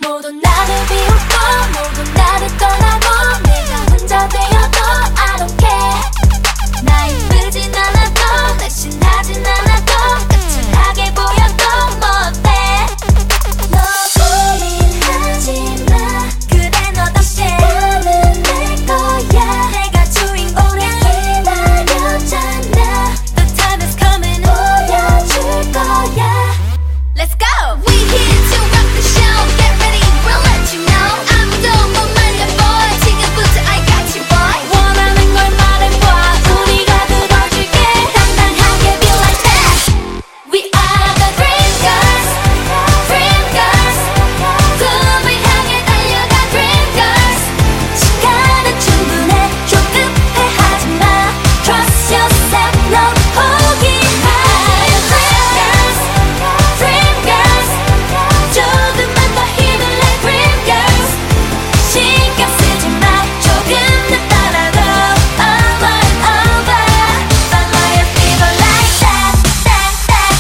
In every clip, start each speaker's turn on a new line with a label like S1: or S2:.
S1: 모두 나를 비웃고 모두 나를 떠나고 내가 혼자 되어도 I don't care. 나 이쁘진 않아도 날씬하진 않아도 까칠하게 보여도 뭐 어때. 너 고민하지 마. 그래 너 덕에 나는 내 거야. 내가 주인공이야. 기다렸잖아. The time is coming. 보여줄 거야. Let's go. We here to rock the show. Get ready, we'll let you know. 아무도 못 말려 boy. 지금부터 I got you boy. 원하는 걸 말해봐. 우리가 들어줄게. 당당하게 be like that. We are the dream girls. Dream girls. 꿈을 향해 달려가 dream girls. 시간은 충분해. 조급해 하지 마. Trust yourself. 넌 포기하여 dream girls. Dream girls. 조금만 더 힘을 내 dream girls. 신경 쓰지 마. 조금 늦더라도 over and over. Follow your fever like that, that, that.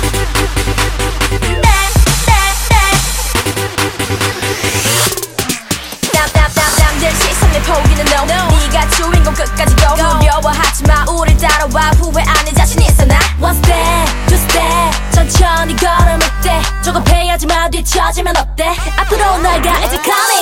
S1: 남들 시선을 포기는 no. 네가 주인공 끝까지 go. 두려워하지 마. 우릴 따라와. 후회 안 해. 자신 있어 나. One step, two step. 천천히 걸음을 때 조급해하지 마. 뒤처지면 어때. 앞으로 널가 이제 coming.